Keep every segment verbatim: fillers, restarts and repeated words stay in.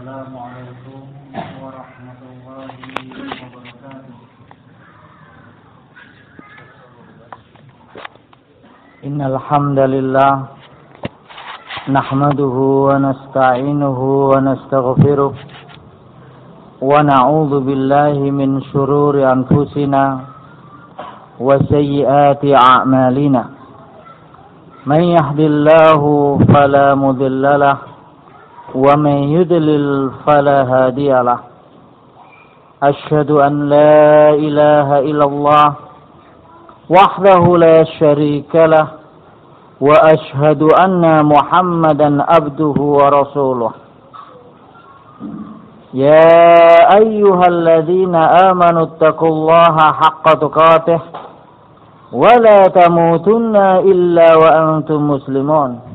Assalamualaikum warahmatullahi wabarakatuh. Innal hamdalillah nahmaduhu wa nasta'inuhu wa nastaghfiruh wa na'udzu billahi min shururi anfusina wa sayyiati a'malina. Man yahdihillahu fala mudilla lahu wa man yudlil fala hadiya lahu. Asyhadu an la ilaha illallah wahdahu la syarika lahu wa asyhadu anna Muhammadan abduhu wa rasuluh. Ya ayyuhalladzina amanu taqullaha haqqa tuqatih wa la tamutunna illa wa antum muslimun.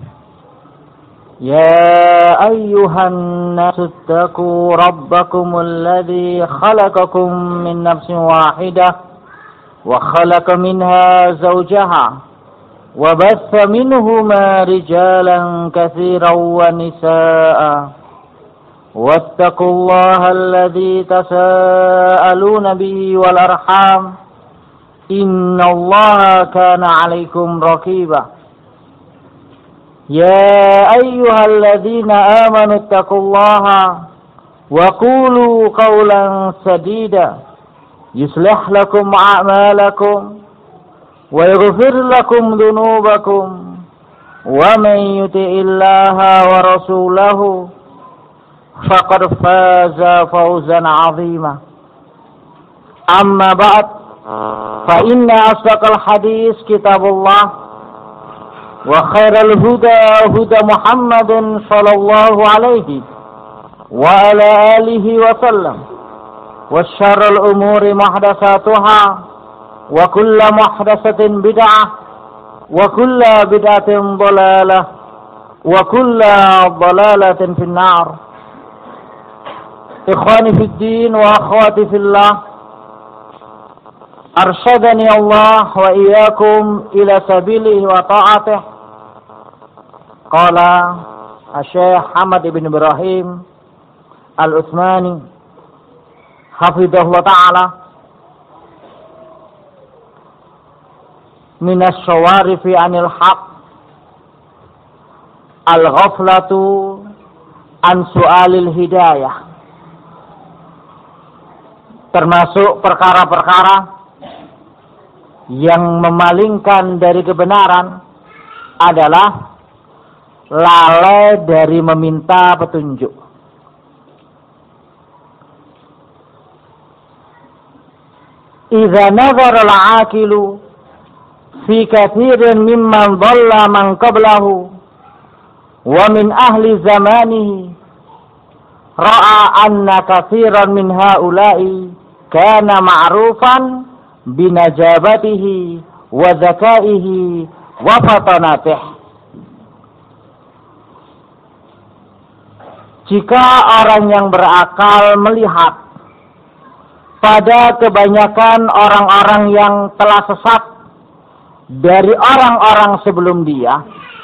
يا أيها الناس اتقوا ربكم الذي خلقكم من نفس واحدة وخلق منها زوجها وبث منهما رجالا كثيرا ونساء واتقوا الله الذي تساءلون به والأرحام إن الله كان عليكم رقيبا. يا أيها الذين آمنوا اتقوا الله وقولوا قولا سديدا يصلح لكم أعمالكم ويغفر لكم ذنوبكم ومن يطع الله ورسوله فقد فاز فوزا عظيما. أما بعد فإن أصدق الحديث كتاب الله وخير الهدى هدى محمد صلى الله عليه وعلى آله وسلم وشر الأمور محدثاتها وكل محدثة بدعة وكل بدعة ضلالة وكل ضلالة في النار. إخواني في الدين وأخواتي في الله، أرشدني الله وإياكم إلى سبيله وطاعته. Qala Syekh Ahmad ibn Ibrahim Al-Utsmani hafizahullah ta'ala, minas syawarifi anil haq al-ghaflatu an su'alil hidayah. Termasuk perkara-perkara yang memalingkan dari kebenaran adalah lalai dari meminta petunjuk. Idza nazara al-aqilu fi katsirin mimman dhalla man qablahu wa min ahli zamanihi ra'a anna katsiran min haula'i kana ma'rufan binajabatihi wa zakaihi wa fatanatihi. Jika orang yang berakal melihat pada kebanyakan orang-orang yang telah sesat dari orang-orang sebelum dia,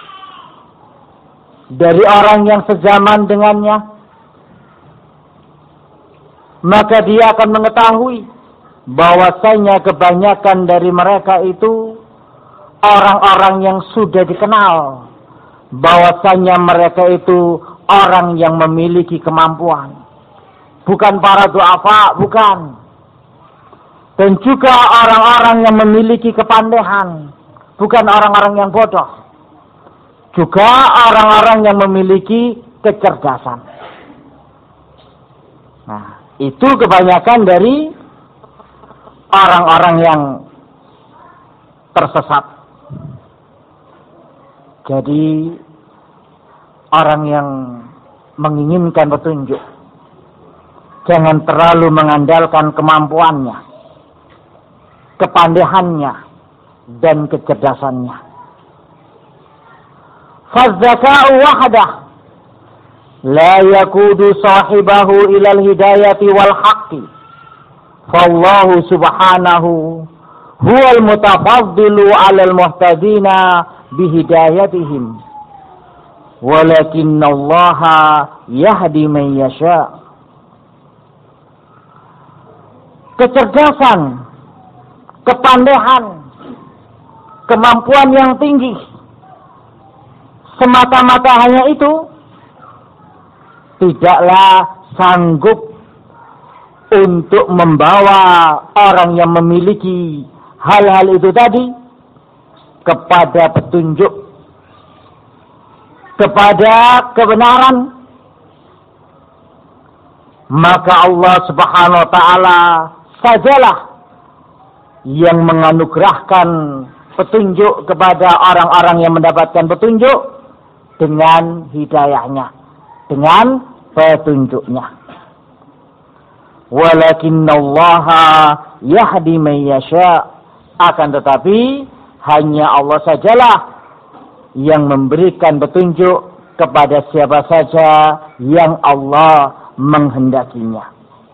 dari orang yang sezaman dengannya, maka dia akan mengetahui bahwasanya kebanyakan dari mereka itu orang-orang yang sudah dikenal, bahwasanya mereka itu orang yang memiliki kemampuan, bukan para du'afa, bukan. Dan juga orang-orang yang memiliki kepandaian, bukan orang-orang yang bodoh. Juga orang-orang yang memiliki kecerdasan. Nah, itu kebanyakan dari orang-orang yang tersesat. Jadi orang yang menginginkan petunjuk jangan terlalu mengandalkan kemampuannya, kepandaiannya, dan kecerdasannya. Faz-zaka'u wahdah la yakudu sahibahu ilal hidayati wal haqqi. Fallahu subhanahu huwal mutafaddilu 'alal muhtadina bihidayatihim. Walakinallaha yahdi man yasha. Kecerdasan, kepandaian, kemampuan yang tinggi, semata-mata hanya itu tidaklah sanggup untuk membawa orang yang memiliki hal-hal itu tadi kepada petunjuk, kepada kebenaran. Maka Allah Subhanahu wa taala sajalah yang menganugerahkan petunjuk kepada orang-orang yang mendapatkan petunjuk dengan hidayahnya, dengan petunjuknya. Walakinnallaha yahdi man yasha. Akan tetapi hanya Allah sajalah yang memberikan petunjuk kepada siapa saja yang Allah menghendakinya.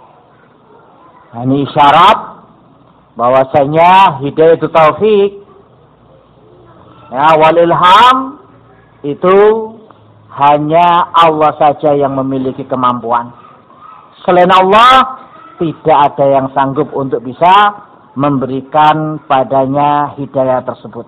Ini isyarat bahwasanya hidayah itu taufik, ya, wal ilham itu hanya Allah saja yang memiliki kemampuan. Selain Allah tidak ada yang sanggup untuk bisa memberikan padanya hidayah tersebut.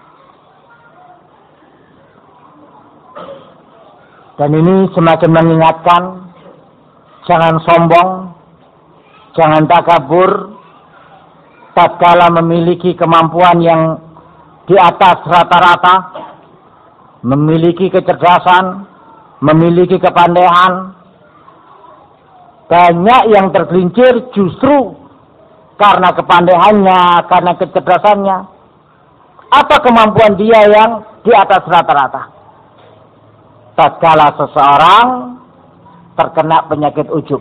Dan ini semakin mengingatkan, jangan sombong, jangan takabur tatkala memiliki kemampuan yang di atas rata-rata, memiliki kecerdasan, memiliki kepandaian. Banyak yang tergelincir justru karena kepandaiannya, karena kecerdasannya, atau kemampuan dia yang di atas rata-rata. Tatkala seseorang terkena penyakit ujub,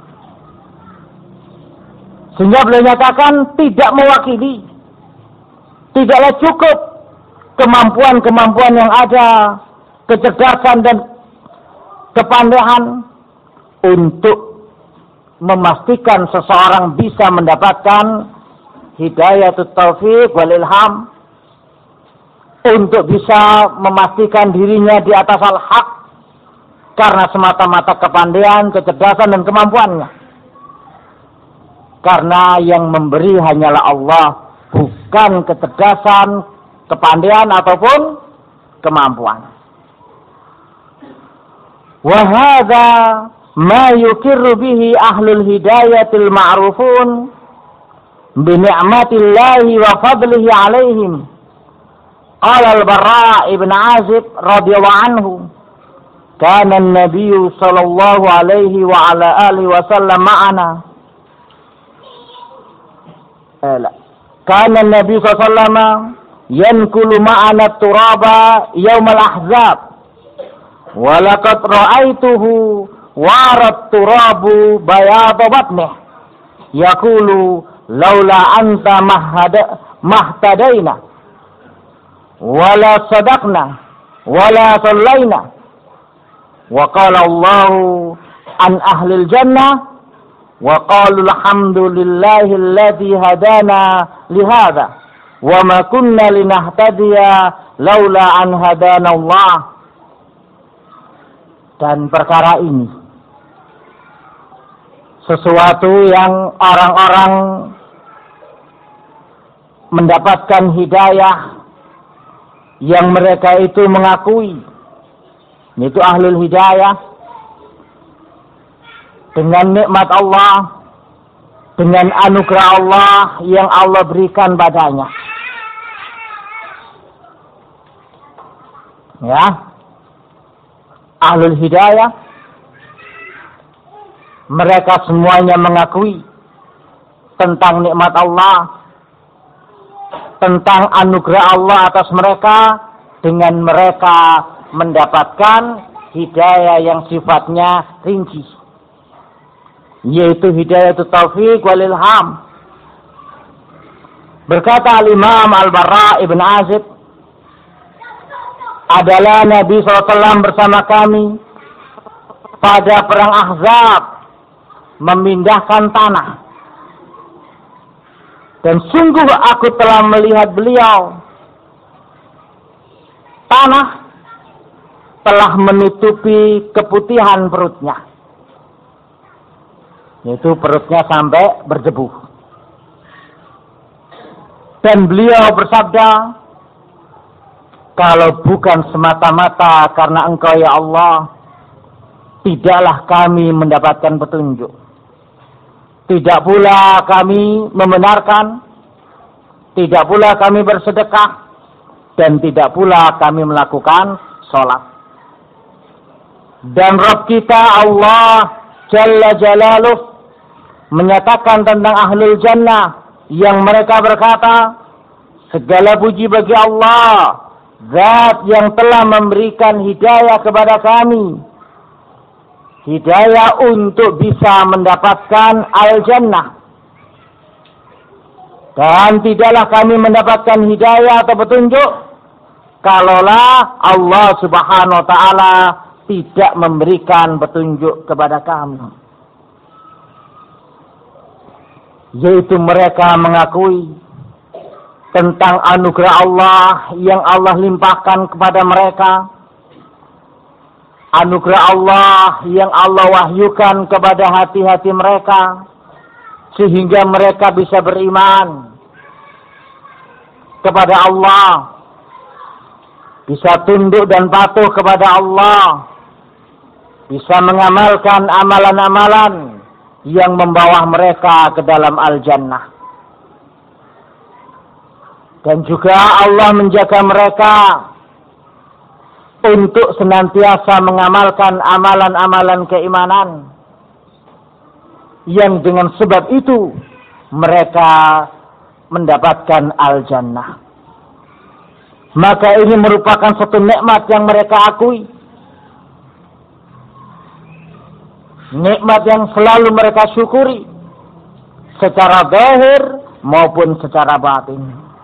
sehingga beliau nyatakan tidak mewakili, tidaklah cukup kemampuan-kemampuan yang ada, kecerdasan dan kepandaian untuk memastikan seseorang bisa mendapatkan hidayatut taufik wal ilham, untuk bisa memastikan dirinya di atas al-haq karena semata-mata kepandaian, kecerdasan dan kemampuannya. Karena yang memberi hanyalah Allah, bukan kecerdasan, kepandaian ataupun kemampuan. Wa hadza ma yukirru bihi ahlul hidayatil ma'rufun bi ni'matillahi wa fadlihi alaihim. Qala al-Barra' ibn Azib radhiyallahu anhu, kana an-nabiy sallallahu alaihi wa ala alihi wa sallam ma'ana. Kana an-nabiy sallallahu alaihi wasallam yankulu ma'ana at-turaba yaum al-ahzab. Wa laqad ra'aituhu warat turabu bayada batnih yaqulu laula anta mahada mahtadaina wala sadaqna wala sallaina. Wa qala Allahu an ahlil jannah wa qalu alhamdulillahi alladhi hadana lihadha wa ma kunna linahtadiya laula an hadana Allah. Dan perkara ini sesuatu yang orang-orang mendapatkan hidayah yang mereka itu mengakui itu ahlul hidayah dengan nikmat Allah, dengan anugerah Allah yang Allah berikan padanya. Ya, ahlul hidayah mereka semuanya mengakui tentang nikmat Allah, tentang anugerah Allah atas mereka, dengan mereka mendapatkan hidayah yang sifatnya rinci, yaitu hidayatut taufik wal ilham. Berkata al-Imam al-Barra' ibn Azib, adalah Nabi shallallahu alaihi wasallam bersama kami pada perang Ahzab, memindahkan tanah. Dan sungguh aku telah melihat beliau, tanah telah menutupi keputihan perutnya, yaitu perutnya sampai berdebu. Dan beliau bersabda, kalau bukan semata-mata karena Engkau ya Allah, tidaklah kami mendapatkan petunjuk. Tidak pula kami membenarkan, tidak pula kami bersedekah, dan tidak pula kami melakukan sholat. Dan Rabb kita Allah Jalla Jalaluh menyatakan tentang ahlul jannah yang mereka berkata, segala puji bagi Allah, Zat yang telah memberikan hidayah kepada kami, hidayah untuk bisa mendapatkan al-jannah. Dan tidaklah kami mendapatkan hidayah atau petunjuk kalaulah Allah Subhanahu wa ta'ala tidak memberikan petunjuk kepada kami. Yaitu mereka mengakui tentang anugerah Allah yang Allah limpahkan kepada mereka, anugerah Allah yang Allah wahyukan kepada hati-hati mereka, sehingga mereka bisa beriman kepada Allah, bisa tunduk dan patuh kepada Allah, bisa mengamalkan amalan-amalan yang membawa mereka ke dalam al-jannah. Dan juga Allah menjaga mereka untuk senantiasa mengamalkan amalan-amalan keimanan yang dengan sebab itu mereka mendapatkan al-jannah. Maka ini merupakan satu nikmat yang mereka akui, nikmat yang selalu mereka syukuri secara zahir maupun secara batin.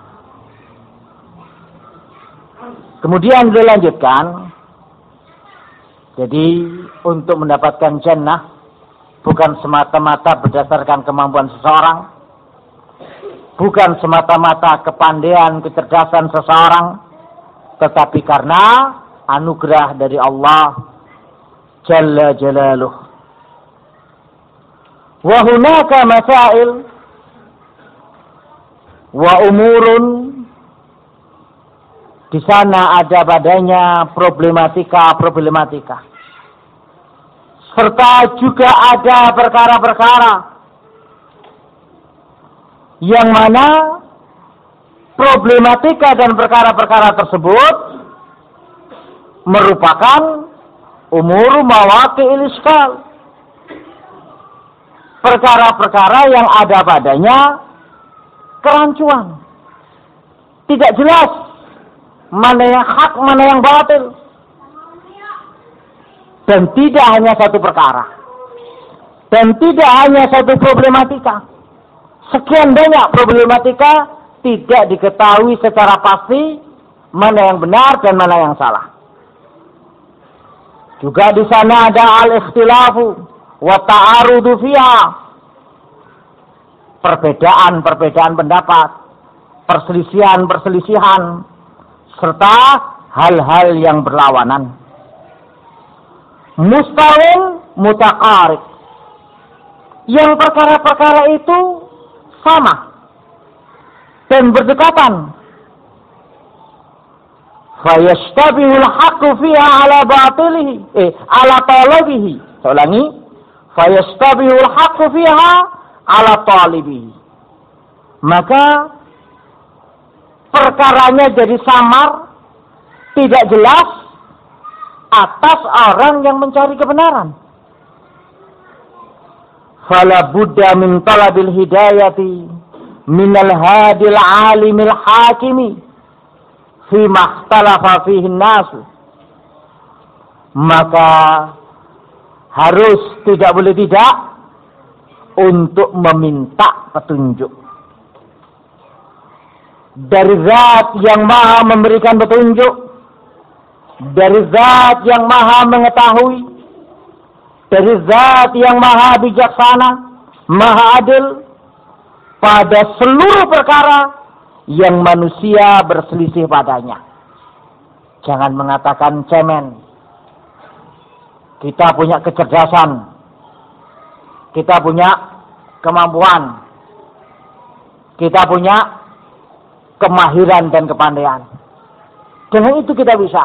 Kemudian dilanjutkan, jadi untuk mendapatkan jannah bukan semata-mata berdasarkan kemampuan seseorang, bukan semata-mata kepandaian, kecerdasan seseorang, tetapi karena anugerah dari Allah Jalla Jalaluh. Wa hunaka masail wa umurun, di sana ada padanya problematika-problematika, serta juga ada perkara-perkara yang mana problematika dan perkara-perkara tersebut merupakan umur mawaqi'il iskal, perkara-perkara yang ada padanya kerancuan, tidak jelas mana yang hak, mana yang batil. Dan tidak hanya satu perkara, dan tidak hanya satu problematika, sekian banyak problematika, tidak diketahui secara pasti mana yang benar dan mana yang salah. Juga di sana ada al-ikhtilafu wa ta'arudu fiha, perbedaan-perbedaan pendapat, perselisihan-perselisihan, serta hal-hal yang berlawanan. Mustawin mutaqarib, yang perkara-perkara itu sama dan berdekatan. Fayashtabihul haqqu fiha ala batilihi, eh ala talibihi. Saya ulangi, fayashtabihul haqqu fiha ala talibihi. Maka perkaranya jadi samar, tidak jelas atas orang yang mencari kebenaran. Fala budda min talabil hidayati minal hadil alimil hakimi fi makhtalafa fihi nas. Maka harus tidak boleh tidak untuk meminta petunjuk dari Zat yang Maha memberikan petunjuk, dari Zat yang Maha mengetahui, dari Zat yang Maha bijaksana, Maha adil pada seluruh perkara yang manusia berselisih padanya. Jangan mengatakan cemen, kita punya kecerdasan, kita punya kemampuan, kita punya kemahiran dan kepandaian. Dengan itu kita bisa.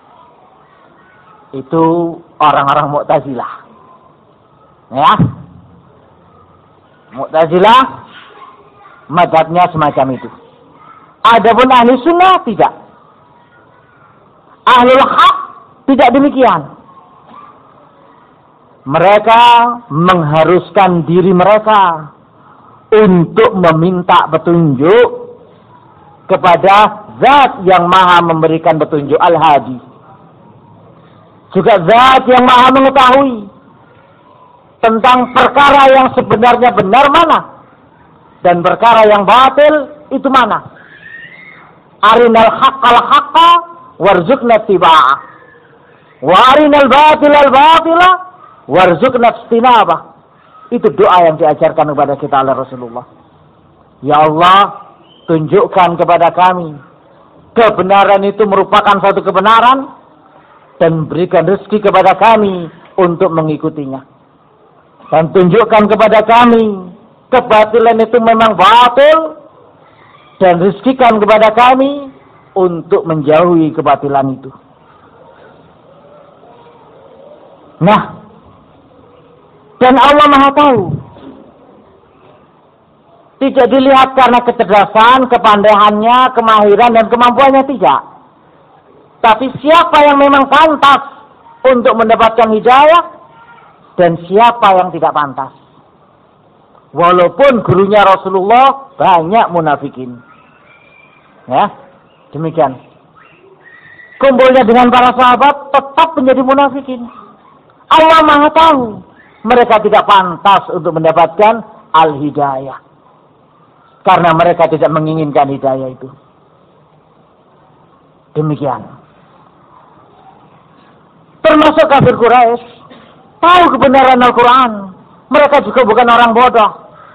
Itu orang-orang Mu'tazilah. Ya. Mu'tazilah mazhabnya semacam itu. Adapun ahli sunnah tidak. Ahlul haq tidak demikian. Mereka mengharuskan diri mereka untuk meminta petunjuk kepada Zat yang maha memberikan petunjuk, Al-Hadi. Juga Zat yang maha mengetahui tentang perkara yang sebenarnya benar mana dan perkara yang batil itu mana. Arinal haqqal haqqa warzuqna ittiba'ah wa arinal batilal batila warzuqna ijtinabah. Itu doa yang diajarkan kepada kita oleh Rasulullah. Ya Allah, tunjukkan kepada kami kebenaran itu merupakan satu kebenaran dan berikan rezeki kepada kami untuk mengikutinya. Dan tunjukkan kepada kami kebatilan itu memang batil dan rezekikan kepada kami untuk menjauhi kebatilan itu. Nah, dan Allah Maha tahu. Tidak dilihat karena kecerdasan, kepandaiannya, kemahiran dan kemampuannya, tidak. Tapi siapa yang memang pantas untuk mendapatkan hidayah dan siapa yang tidak pantas. Walaupun gurunya Rasulullah banyak munafikin. Ya, demikian. Kumpulnya dengan para sahabat tetap menjadi munafikin. Allah Maha tahu mereka tidak pantas untuk mendapatkan al-hidayah. Karena mereka tidak menginginkan hidayah itu. Demikian. Termasuk kafir Quraisy tahu kebenaran Al-Quran. Mereka juga bukan orang bodoh.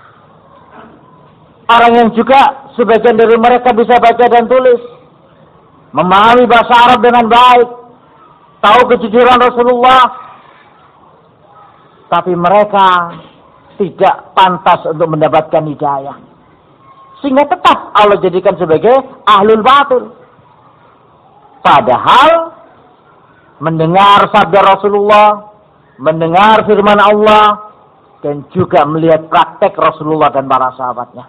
Orang yang juga sebagian dari mereka bisa baca dan tulis. Memahami bahasa Arab dengan baik. Tahu kejujuran Rasulullah. Tapi mereka tidak pantas untuk mendapatkan hidayah. Sehingga tetap Allah jadikan sebagai ahlul batil. Padahal mendengar sabda Rasulullah, mendengar firman Allah, dan juga melihat praktek Rasulullah dan para sahabatnya.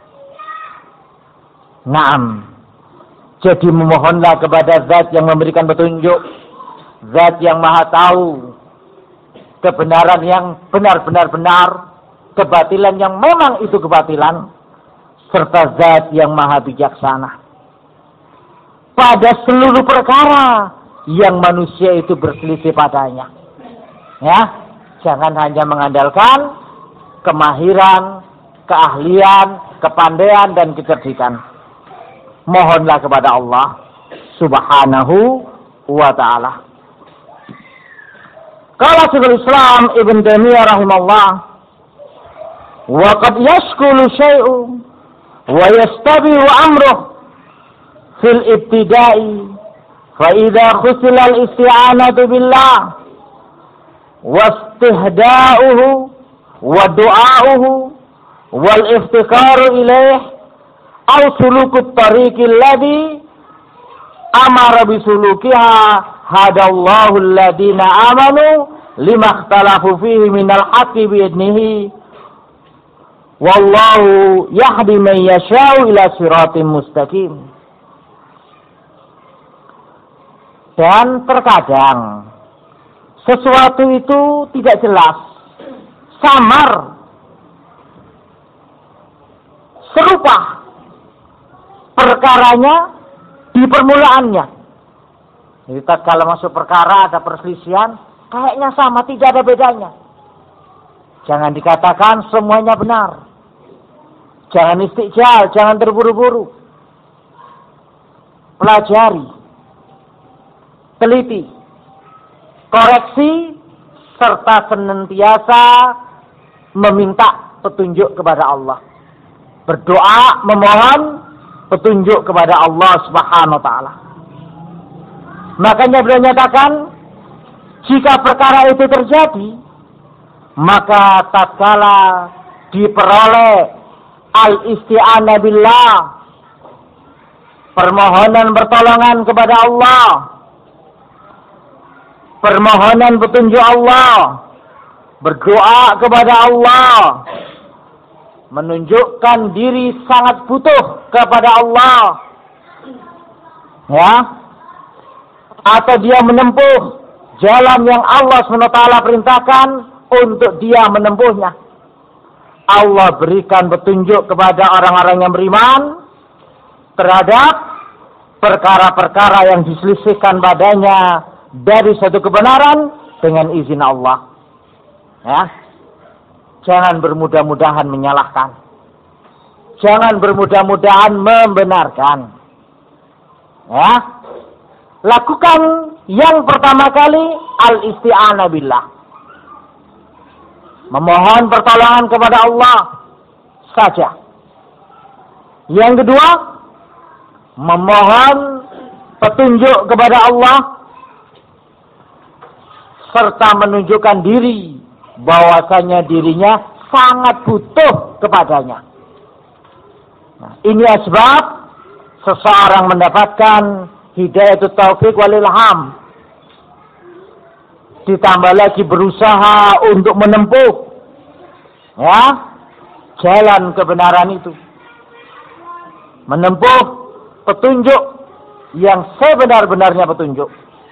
Naam. Jadi memohonlah kepada Zat yang memberikan petunjuk, Zat yang Maha tahu kebenaran yang benar-benar benar, kebatilan yang memang itu kebatilan, serta Zat yang Maha bijaksana pada seluruh perkara yang manusia itu berselisih padanya. Ya, jangan hanya mengandalkan kemahiran, keahlian, kepandaian dan kecerdikan. Mohonlah kepada Allah Subhanahu wa ta'ala. Qala Syekhul Islam Ibn Taimiyah rahimahullah, wa qad yashkulu syai'un wa yastabihu amruh fil ibtida'i fa idza khusila al-isti'anatu billah wastihda'uhu wa du'a'uhu wal iftiqaru ilaih aw sulukut tariqil ladzi amara bisulukiha hadallahu alladhina amanu lima ikhtalafu fihi minal haqqi bi'idnihi wallahu yahdi man yasha'u ila siratim mustaqim. Dan terkadang sesuatu itu tidak jelas, samar, serupa perkaranya di permulaannya. Jadi kalau masuk perkara ada perselisihan, kayaknya sama, tidak ada bedanya. Jangan dikatakan semuanya benar. Jangan istiqjal, jangan terburu-buru. Pelajari, teliti, koreksi, serta senantiasa meminta petunjuk kepada Allah. Berdoa, memohon petunjuk kepada Allah Subhanahu wa ta'ala. Makanya beliau nyatakan, Jika perkara itu terjadi, maka tatkala diperoleh al-isti'anah billah, permohonan pertolongan kepada Allah, permohonan petunjuk Allah, berdoa kepada Allah, menunjukkan diri sangat butuh kepada Allah, ya, atau dia menempuh jalan yang Allah subhanahu wa taala perintahkan untuk dia menempuhnya. Allah berikan petunjuk kepada orang-orang yang beriman terhadap perkara-perkara yang diselisihkan padanya dari satu kebenaran dengan izin Allah. Ya. Jangan bermudah-mudahan menyalahkan. Jangan bermudah-mudahan membenarkan. Ya. Lakukan yang pertama kali al-isti'anah billah. Memohon pertolongan kepada Allah saja. Yang kedua, memohon petunjuk kepada Allah serta menunjukkan diri bahwasanya dirinya sangat butuh kepadanya. Nah, ini sebab seseorang mendapatkan hidayatut taufik wal ilham. Ditambah lagi berusaha untuk menempuh, ya, jalan kebenaran itu, menempuh petunjuk yang sebenar-benarnya petunjuk.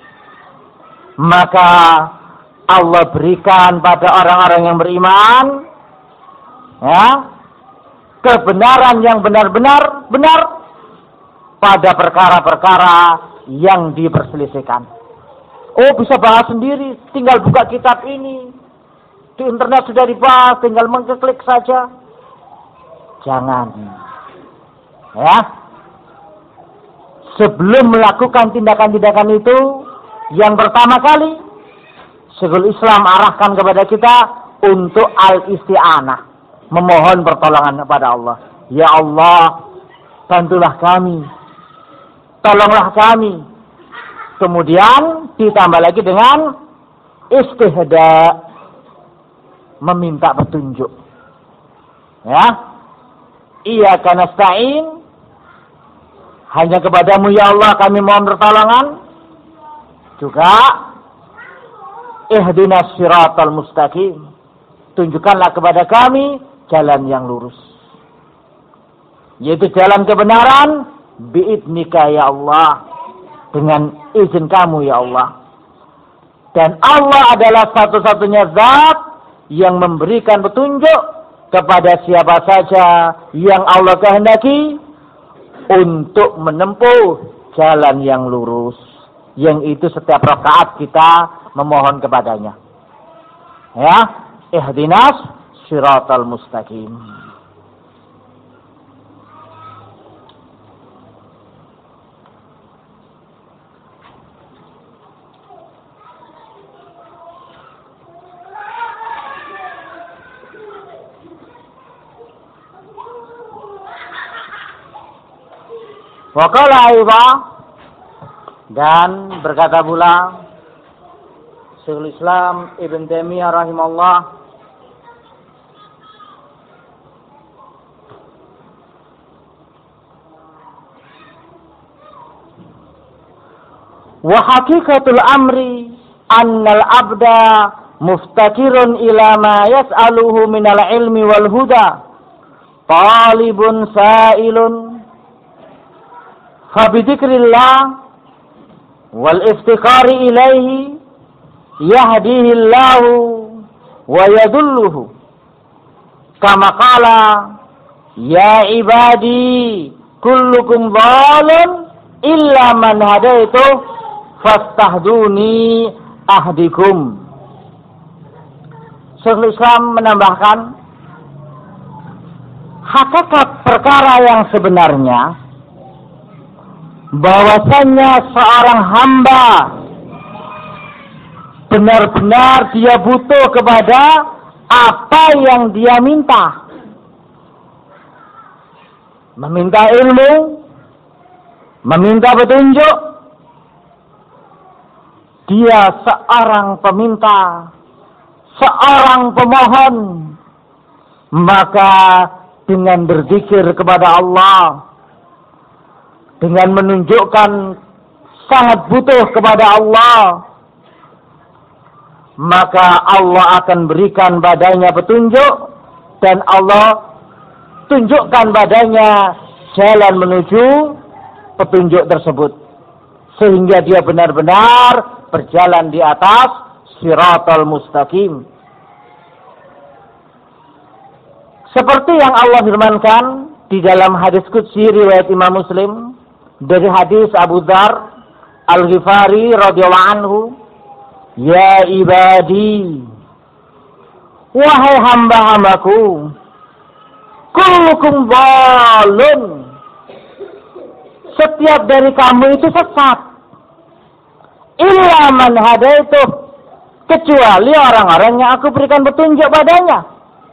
Maka Allah berikan pada orang-orang yang beriman, ya, kebenaran yang benar-benar benar pada perkara-perkara yang diperselisihkan. Oh, bisa bahas sendiri, tinggal buka kitab ini. Di internet sudah dibahas, tinggal mengklik saja. Jangan. Ya. Sebelum melakukan tindakan-tindakan itu, yang pertama kali, Syekhul Islam arahkan kepada kita untuk al-isti'anah. Memohon pertolongan kepada Allah. Ya Allah, bantulah kami. Tolonglah kami. Kemudian ditambah lagi dengan istihda, meminta petunjuk. Ya, iyyaka nasta'in, hanya kepadamu ya Allah kami mohon pertolongan. Juga ihdinas siratal mustaqim, tunjukkanlah kepada kami jalan yang lurus, yaitu jalan kebenaran biidnika ya Allah, dengan izin kamu ya Allah. Dan Allah adalah satu-satunya zat yang memberikan petunjuk kepada siapa saja yang Allah kehendaki untuk menempuh jalan yang lurus, yang itu setiap rakaat kita memohon kepadanya. Ya, ihdinas siratal mustaqim. Waqala aiba, dan berkata pula Syekhul Islam Ibn Taimiyah rahimahullah, wa haqiqatul amri annal abda muftakirun ila ma yas'aluhu minal ilmi wal huda, talibun sa'ilun, fabidikrillah wal iftiqari ilaihi yahdihillahu wa yadulluhu, kama qala ya ibadi kullukum dhalun illa man hadaitu fastahduni ahdikum. Syekhul Islam menambahkan, hakikat perkara yang sebenarnya bahwasanya seorang hamba benar-benar dia butuh kepada apa yang dia minta. Meminta ilmu, meminta petunjuk, dia seorang peminta, seorang pemohon, maka dengan berzikir kepada Allah, dengan menunjukkan sangat butuh kepada Allah, maka Allah akan berikan padanya petunjuk dan Allah tunjukkan padanya jalan menuju petunjuk tersebut, sehingga dia benar-benar berjalan di atas Shiratal Mustaqim. Seperti yang Allah firmankan di dalam hadis qudsi riwayat Imam Muslim dari hadis Abu Dzar Al-Ghifari radhiyallahu anhu, ya ibadi, wahai hamba-hambaku, kullukum dhalun, setiap dari kamu itu sesat, illa man hadaituh, kecuali orang-orang yang aku berikan petunjuk padanya.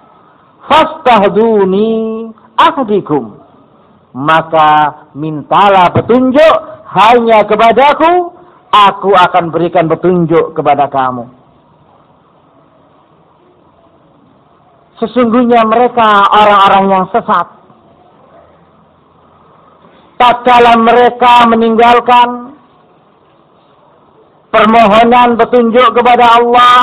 Fastahduni ahdikum, maka mintalah petunjuk hanya kepadaku, aku akan berikan petunjuk kepada kamu. Sesungguhnya mereka orang-orang yang sesat, tatkala mereka meninggalkan permohonan petunjuk kepada Allah,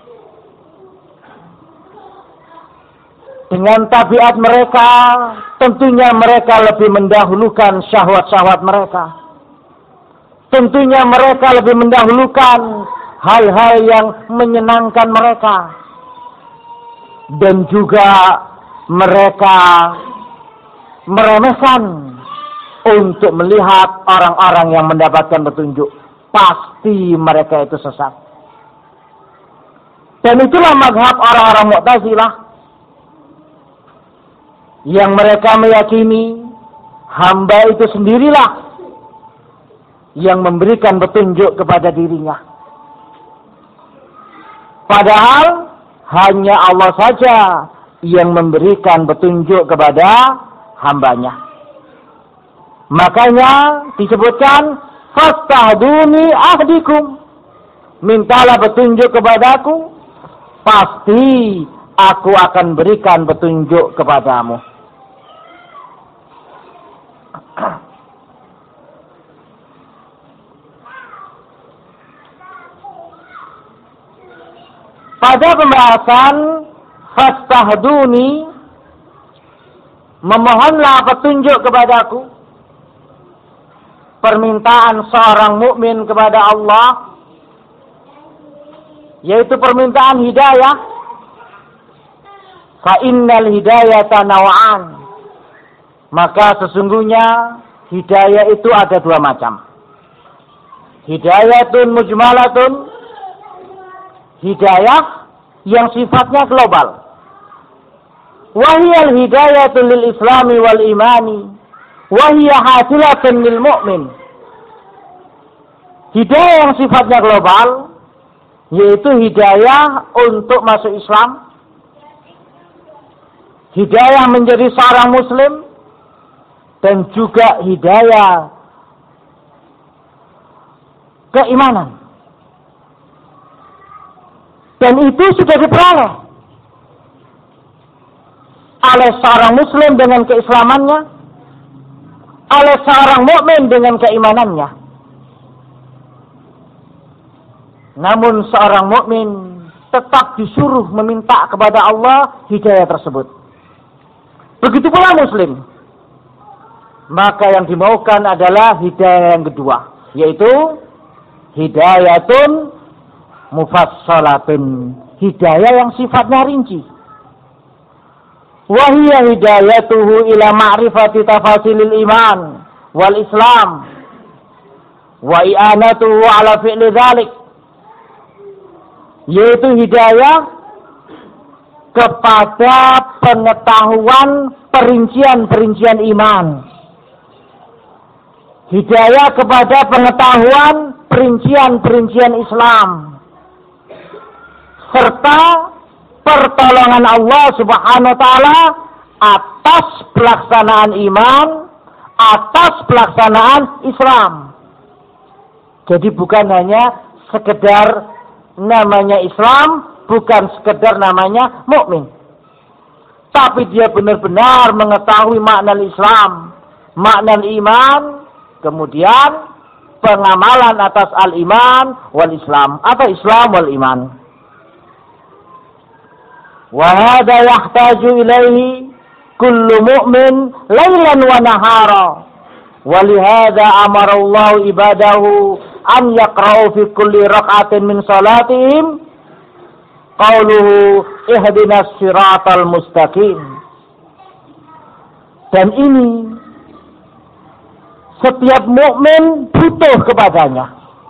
dengan tabiat mereka, tentunya mereka lebih mendahulukan syahwat-syahwat mereka. Tentunya mereka lebih mendahulukan hal-hal yang menyenangkan mereka. Dan juga mereka meremehkan untuk melihat orang-orang yang mendapatkan petunjuk. Pasti mereka itu sesat. Dan itulah mazhab orang-orang Mu'tazilah, yang mereka meyakini hamba itu sendirilah yang memberikan petunjuk kepada dirinya. Padahal hanya Allah saja yang memberikan petunjuk kepada hambanya. Makanya disebutkan fastahduni ahdikum, mintalah petunjuk kepadaku, pasti aku akan berikan petunjuk kepadamu. Pada pembahasan fastahduni, memohonlah petunjuk kepadaku, permintaan seorang mukmin kepada Allah, yaitu permintaan hidayah. Fa innal hidayata naw'an, maka sesungguhnya hidayah itu ada dua macam. Hidayatun mujmalatun, hidayah yang sifatnya global. Wahiyal hidayatu lil islami wal imani, wahiyah hasilatun lil mu'min. Hidayah yang sifatnya global, yaitu hidayah untuk masuk Islam, hidayah menjadi seorang muslim, dan juga hidayah keimanan. Dan itu sudah diperoleh oleh seorang muslim dengan keislamannya, oleh seorang mukmin dengan keimanannya. Namun seorang mukmin tetap disuruh meminta kepada Allah hidayah tersebut. Begitu pula muslim. Maka yang dimaukan adalah hidayah yang kedua, yaitu hidayatun mufassalatun, hidayah yang sifatnya rinci. Wahiyah hidayatuhu ila ma'rifati tafasilil iman wal islam wa i'anatuhu ala fi'li dzalik, yaitu hidayah kepada pengetahuan perincian-perincian iman, hidayah kepada pengetahuan perincian-perincian Islam, serta pertolongan Allah Subhanahu wa taala atas pelaksanaan iman, atas pelaksanaan Islam. Jadi bukan hanya sekedar namanya Islam, bukan sekedar namanya mukmin. Tapi dia benar-benar mengetahui makna Islam, makna iman, kemudian pengamalan atas al-iman wal Islam atau Islam wal iman. Wa hadha yahtaju ilaihi kullu mu'min lailan wa nahara. Wa lihadha amara Allah ibadahu an yaqra'u fi kulli rak'atin min salatihim qauluhu ihdinas siratal mustaqim. Dan ini setiap mukmin butuh kepadanya,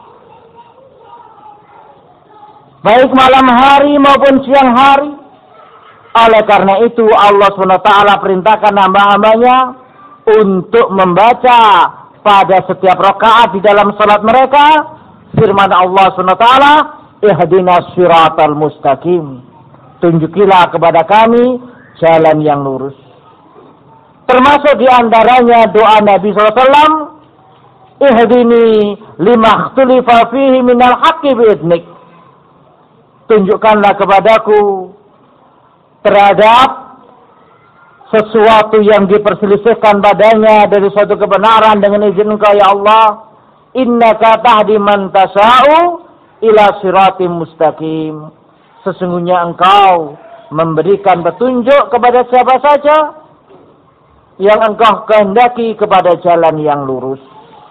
baik malam hari maupun siang hari. Oleh karena itu Allah subhanahu wa taala perintahkan hamba-hambanya untuk membaca pada setiap rakaat di dalam salat mereka firman Allah subhanahu wa taala, ihdinas siratal mustaqim. Tunjukilah kepada kami jalan yang lurus. Termasuk diantaranya doa Nabi shallallahu alaihi wasallam, ihdini lima ikhtulifa fihi minal haqqi bi'idnik. Tunjukkanlah kepadaku terhadap sesuatu yang diperselisihkan padanya dari suatu kebenaran dengan izin Engkau ya Allah. Innaka tahdi man tasa'u ila siratim mustaqim. Sesungguhnya Engkau memberikan petunjuk kepada siapa saja yang Engkau kehendaki kepada jalan yang lurus.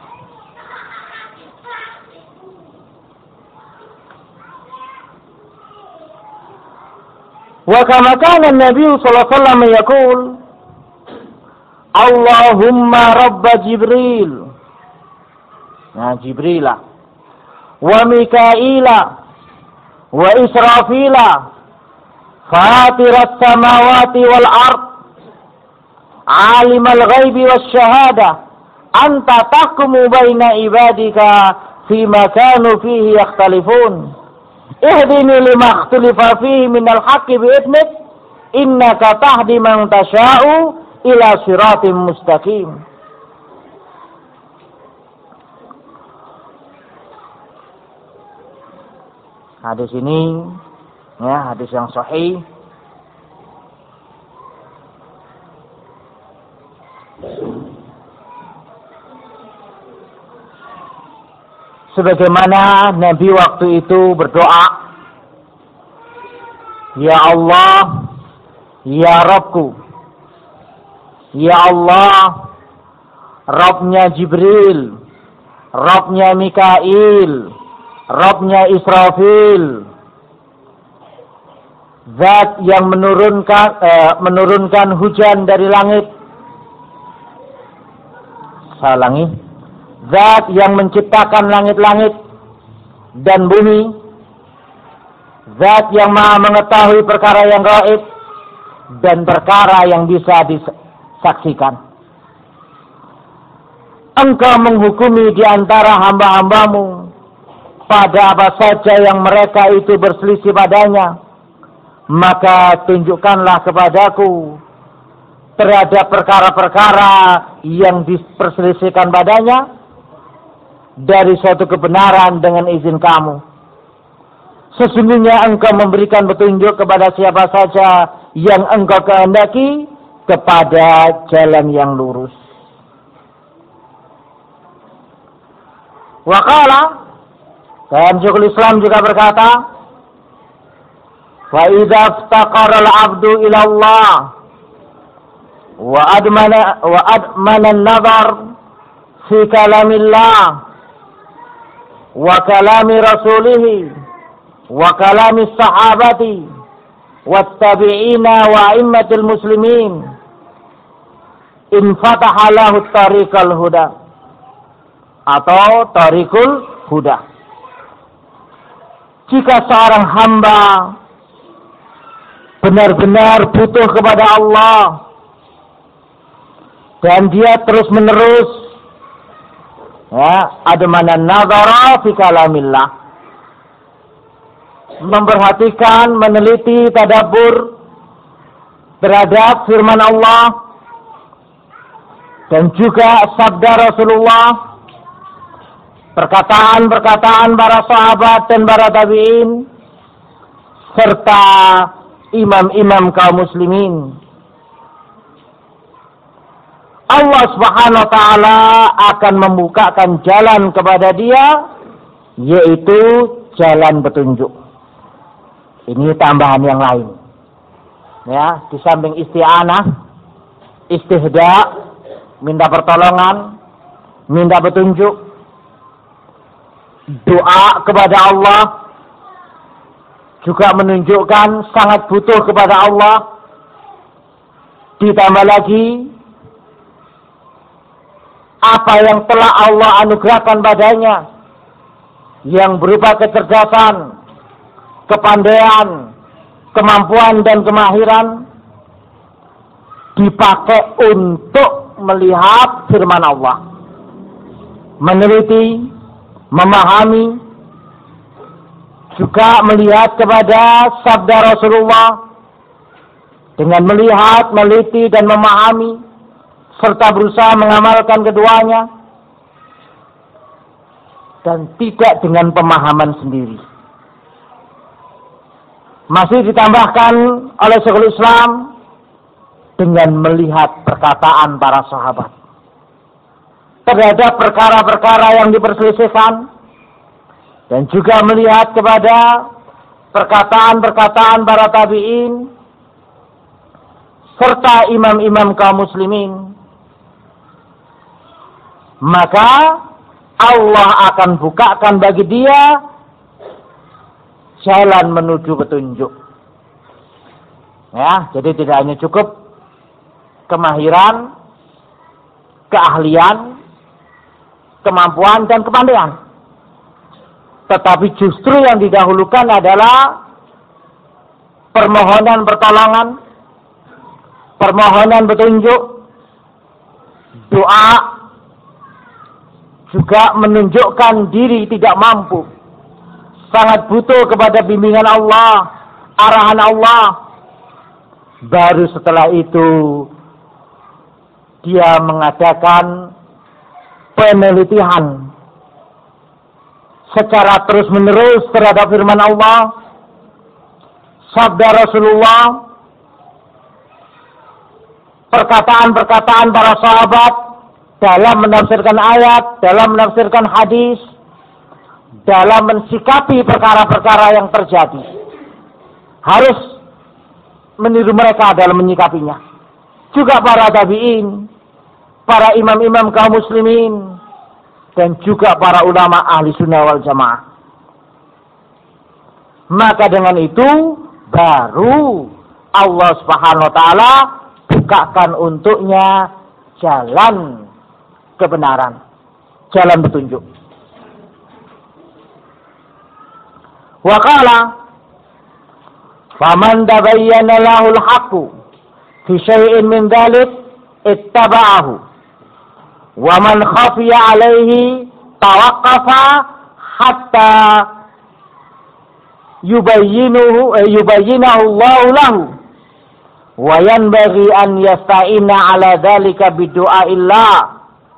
Wa kama kana Nabi sallallahu alaihi wasallam yaqul, Allahumma rabb Jibril. Nah, Jibril wa Mikaila wa Israfila fatirat samawati wal ard alimal ghaibi wasyahada anta tahkumu baina ibadika fima kanu fihi yakhtalifun ihdini lima ikhtalifa fihi minal haqqi bi'idnik innaka tahdi man tasha'u ila siratim mustaqim. Hadis ini ya, hadis yang sahih. Sebagaimana Nabi waktu itu berdoa, ya Allah, ya Rabbku, ya Allah, Rabbnya Jibril, Rabbnya Mikail, Rabbnya Israfil, Zat yang menurunkan eh, menurunkan hujan dari langit. Salangi. Zat yang menciptakan langit-langit dan bumi. Zat yang maha mengetahui perkara yang gaib dan perkara yang bisa disaksikan. Engkau menghukumi di antara hamba-hambamu pada apa saja yang mereka itu berselisih padanya, maka tunjukkanlah kepadaku terhadap perkara-perkara yang diperselisihkan padanya dari suatu kebenaran dengan izin kamu. Sesungguhnya engkau memberikan petunjuk kepada siapa saja yang engkau kehendaki kepada jalan yang lurus. Waqala, dan Syekhul Islam juga berkata, fa idza iftaqara al-'abdu ila Allah wa admana wa admana an-nazar fi kalamillah wa kalami rasulih wa kalami sahabati wattabi'ina wa a'immatil muslimin infataha lahu tariqal huda atau tariqul huda. Jika seorang hamba benar-benar butuh kepada Allah dan dia terus-menerus ya, admana nazara fi kalamillah, memperhatikan, meneliti, tadabbur terhadap firman Allah dan juga sabda Rasulullah perkataan-perkataan para sahabat dan para tabi'in, serta imam-imam kaum muslimin. Allah Subhanahu wa taala akan membukakan jalan kepada dia, yaitu jalan petunjuk. Ini tambahan yang lain. Ya, di samping isti'anah, istihda, minta pertolongan, minta petunjuk, doa kepada Allah juga menunjukkan sangat butuh kepada Allah. Ditambah lagi apa yang telah Allah anugerahkan padanya, yang berupa kecerdasan, kepandaian, kemampuan dan kemahiran, dipakai untuk melihat firman Allah, meneliti, memahami, juga melihat kepada sabda Rasulullah, dengan melihat, meliti dan memahami, serta berusaha mengamalkan keduanya, dan tidak dengan pemahaman sendiri. Masih ditambahkan oleh Syekhul Islam dengan melihat perkataan para sahabat terhadap perkara-perkara yang diperselisihkan, dan juga melihat kepada perkataan-perkataan para tabi'in serta imam-imam kaum muslimin. Maka Allah akan bukakan bagi dia jalan menuju petunjuk. Ya, jadi tidak hanya cukup kemahiran, keahlian, kemampuan dan kepandaian, tetapi justru yang didahulukan adalah permohonan pertolongan, permohonan petunjuk, doa, juga menunjukkan diri tidak mampu, sangat butuh kepada bimbingan Allah, arahan Allah. Baru setelah itu dia mengadakan penelitian secara terus-menerus terhadap firman Allah, sabda Rasulullah, perkataan-perkataan para sahabat dalam menafsirkan ayat, dalam menafsirkan hadis, dalam mensikapi perkara-perkara yang terjadi. Harus meniru mereka dalam menyikapinya. Juga para tabi'in, para imam-imam kaum muslimin, dan juga para ulama ahli sunnah wal jamaah. Maka dengan itu baru Allah Subhanahu wa taala bukakan untuknya jalan kebenaran, jalan petunjuk. Wa qala faman tabayyana lahul haqqu fi syai'in min dzalik ittaba'ahu wa man khafiya 'alaihi tawaqqafa hatta yubayyinuhu yubayyinahu Allah lahu wa yanbaghi an yasta'ina 'ala dzalika bidu'aillah.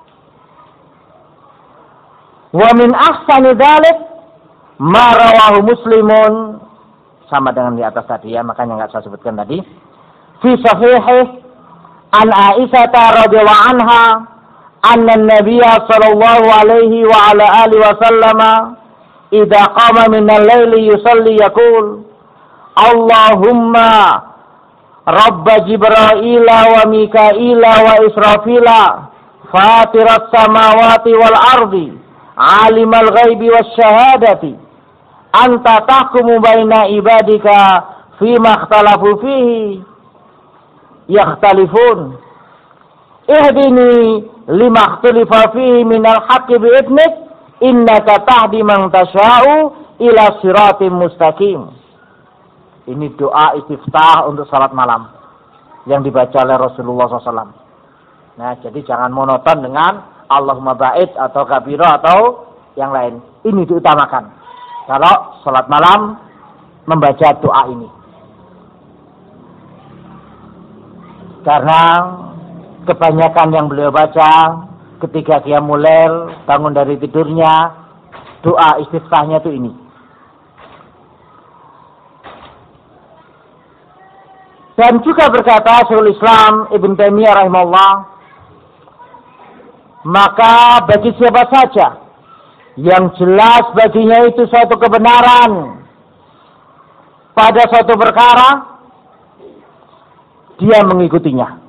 Wa min ahsani dzalik ma rawahu Muslimun, sama dengan di atas tadi ya, makanya enggak saya sebutkan tadi, fi sahihih an Aisyah radhiyallahu anha anna an-nabiy sallallahu alaihi wa ala alihi wa sallama idza qama min al-laili yusalli yaqul Allahumma rabb Jibril wa Mikail wa Israfil fatiras samawati wal ardi alimal ghaibi wasyahadati anta tahkumu baina ibadika fima ikhtalafu fihi yakhtalifun ihdini lima ikhtalafa fihi minal haqqi bi'idnik innaka tahdi man tasha'u ila siratim mustaqim. Ini doa istiftah untuk salat malam yang dibaca oleh Rasulullah shallallahu alaihi wasallam. Nah, jadi jangan monoton dengan Allahumma ba'id atau kabiro atau yang lain. Ini diutamakan kalau salat malam membaca doa ini. Karena kebanyakan yang beliau baca ketika dia mulai bangun dari tidurnya doa istiftahnya itu ini. Dan juga berkata Syekhul Islam Ibn Taimiyah rahimahullah, maka bagi siapa saja yang jelas baginya itu suatu kebenaran pada suatu perkara, dia mengikutinya.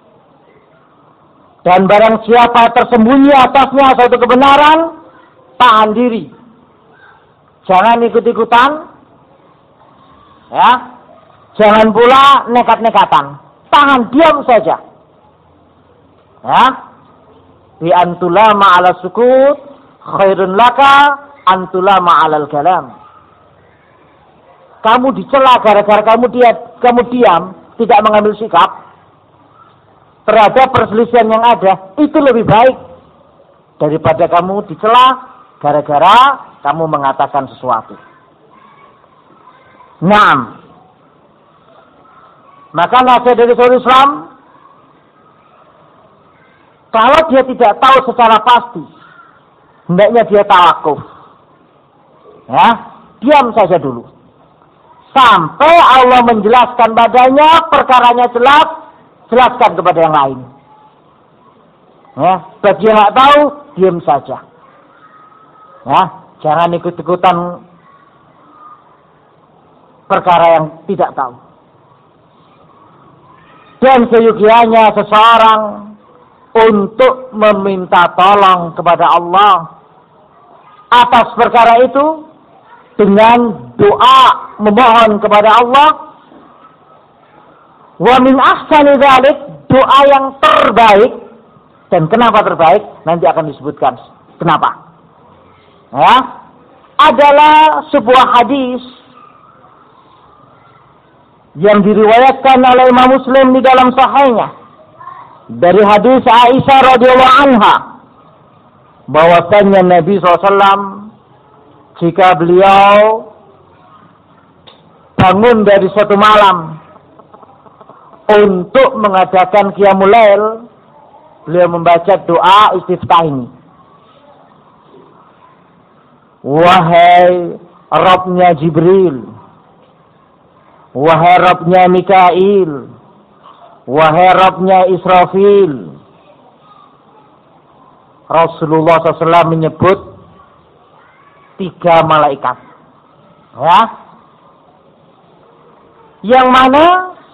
Dan barang siapa tersembunyi atasnya suatu kebenaran, tahan diri, jangan ikut-ikutan, ya. Jangan pula nekat-nekatan. Tahan, diam saja. Ya. Bi antulama ala sukut khairun laka antulama alal kalam. Kamu dicela gara-gara kamu dia kamu diam, tidak mengambil sikap terhadap perselisihan yang ada, itu lebih baik daripada kamu dicela gara-gara kamu mengatakan sesuatu. Naam. Maka nasihat dari Syekhul Islam, kalau dia tidak tahu secara pasti, hendaknya dia tawakuf. Ya, diam saja dulu. Sampai Allah menjelaskan padanya, perkaranya jelas, jelaskan kepada yang lain. Ya, bagi yang tidak tahu, diam saja. Ya, jangan ikut-ikutan perkara yang tidak tahu. Dan seyogianya seseorang untuk meminta tolong kepada Allah atas perkara itu dengan doa memohon kepada Allah. Wa min ahsani dzalik, doa yang terbaik. Dan kenapa terbaik? Nanti akan disebutkan kenapa. Ya, adalah sebuah hadis yang diriwayatkan oleh Imam Muslim di dalam sahihnya dari hadis Aisyah radhiyallahu anha, bahwasanya Nabi shallallahu alaihi wasallam jika beliau bangun dari suatu malam untuk mengadakan qiyamul lail, beliau membaca doa istiftah ini. Wahai Rabbnya Jibril, wahai Rabbnya Mikail, wahai Rabbnya Israfil. Rasulullah shallallahu alaihi wasallam menyebut tiga malaikat, ya, yang mana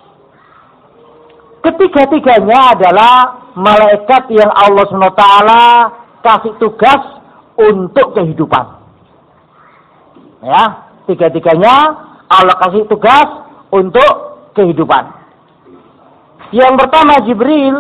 ketiga-tiganya adalah malaikat yang Allah subhanahu wa taala kasih tugas untuk kehidupan. Ya, tiga-tiganya Allah kasih tugas untuk kehidupan. Yang pertama Jibril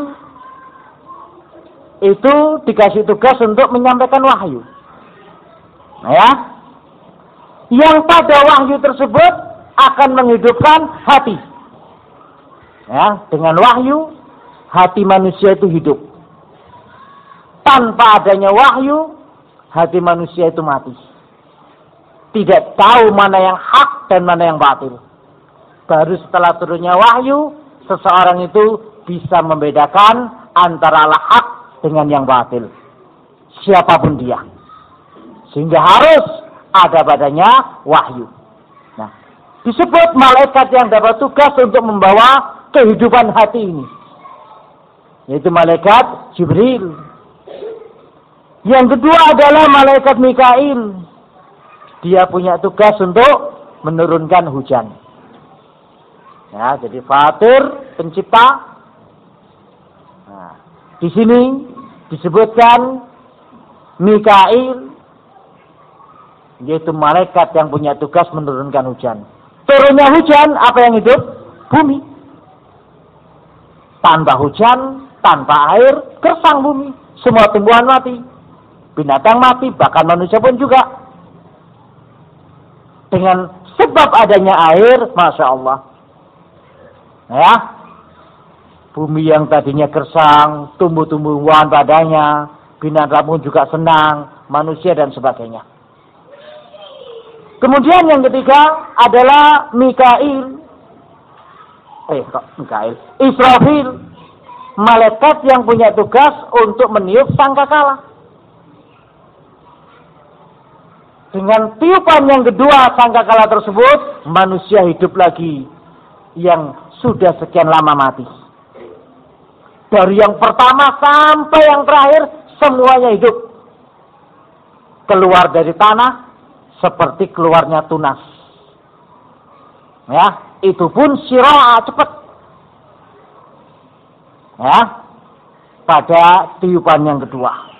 itu dikasih tugas untuk menyampaikan wahyu. Nah, ya. Yang pada wahyu tersebut akan menghidupkan hati. Ya, dengan wahyu hati manusia itu hidup. Tanpa adanya wahyu hati manusia itu mati. Tidak tahu mana yang hak dan mana yang batil. Baru setelah turunnya wahyu, seseorang itu bisa membedakan antara hak dengan yang batil. Siapapun dia. Sehingga harus ada padanya wahyu. Nah, disebut malaikat yang dapat tugas untuk membawa kehidupan hati ini, yaitu malaikat Jibril. Yang kedua adalah malaikat Mikail. Dia punya tugas untuk menurunkan hujan. Ya, jadi Fatir, pencipta. Nah, di sini disebutkan Mikail, yaitu malaikat yang punya tugas menurunkan hujan. Turunnya hujan, apa yang hidup? Bumi. Tanpa hujan, tanpa air, gersang bumi. Semua tumbuhan mati, binatang mati, bahkan manusia pun juga. Dengan sebab adanya air, Masya Allah. Ya, bumi yang tadinya gersang, tumbuh-tumbuhan padanya, binatang pun juga senang, manusia dan sebagainya. Kemudian yang ketiga adalah Mikail. Eh, kok Mikail? Israfil. Malaikat yang punya tugas untuk meniup sangkakala. Dengan tiupan yang kedua sangkakala tersebut, manusia hidup lagi yang sudah sekian lama mati. Dari yang pertama sampai yang terakhir semuanya hidup. Keluar dari tanah seperti keluarnya tunas. Ya, itu pun syira'a, cepat. Ya, pada tiupan yang kedua.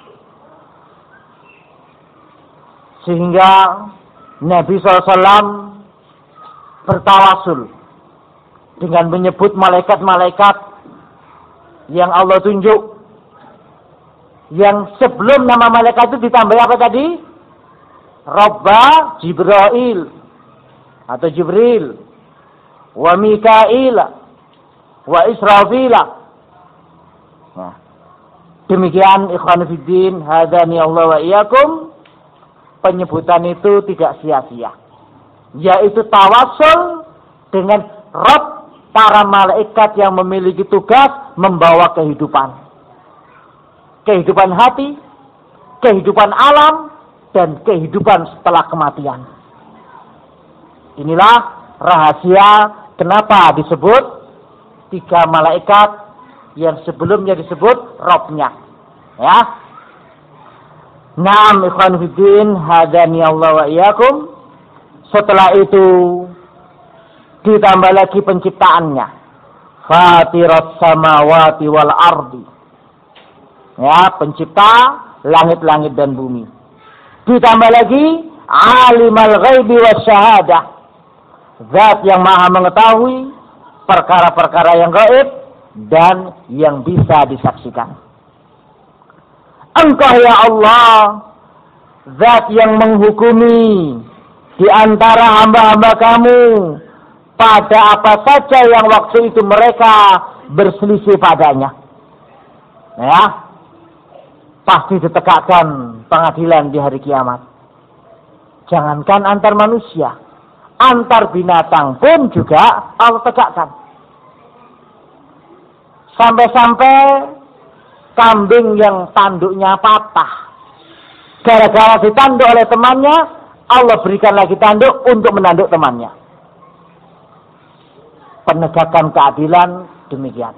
Sehingga Nabi shallallahu alaihi wasallam bertawasul dengan menyebut malaikat-malaikat yang Allah tunjuk. Yang sebelum nama malaikat itu ditambah apa tadi? Rabba Jibril atau Jibril, wa Mikail, wa Israfil. Nah, demikian ikhwan fiddin, hadani Allah wa iyyakum. Penyebutan itu tidak sia-sia, yaitu tawasul dengan Rabb para malaikat yang memiliki tugas membawa kehidupan, kehidupan hati, kehidupan alam, dan kehidupan setelah kematian. Inilah rahasia kenapa disebut tiga malaikat yang sebelumnya disebut Rabb-nya. Ya. Naam ikhwan fiddin, hadani Allah wa iyyakum. Setelah itu ditambah lagi penciptaannya. Fatiras samawati wal ardi. Ya, pencipta langit-langit dan bumi. Ditambah lagi alimal ghaibi wasyahadah. Zat yang maha mengetahui perkara-perkara yang gaib dan yang bisa disaksikan. Engkau ya Allah, Zat yang menghukumi di antara hamba-hamba kamu pada apa saja yang waktu itu mereka berselisih padanya. Ya, pasti ditegakkan pengadilan di hari kiamat. Jangankan antar manusia, antar binatang pun juga Allah tegakkan. Sampai-sampai kambing yang tanduknya patah, gara-gara ditanduk oleh temannya, Allah berikan lagi tanduk untuk menanduk temannya. Penegakan keadilan demikian.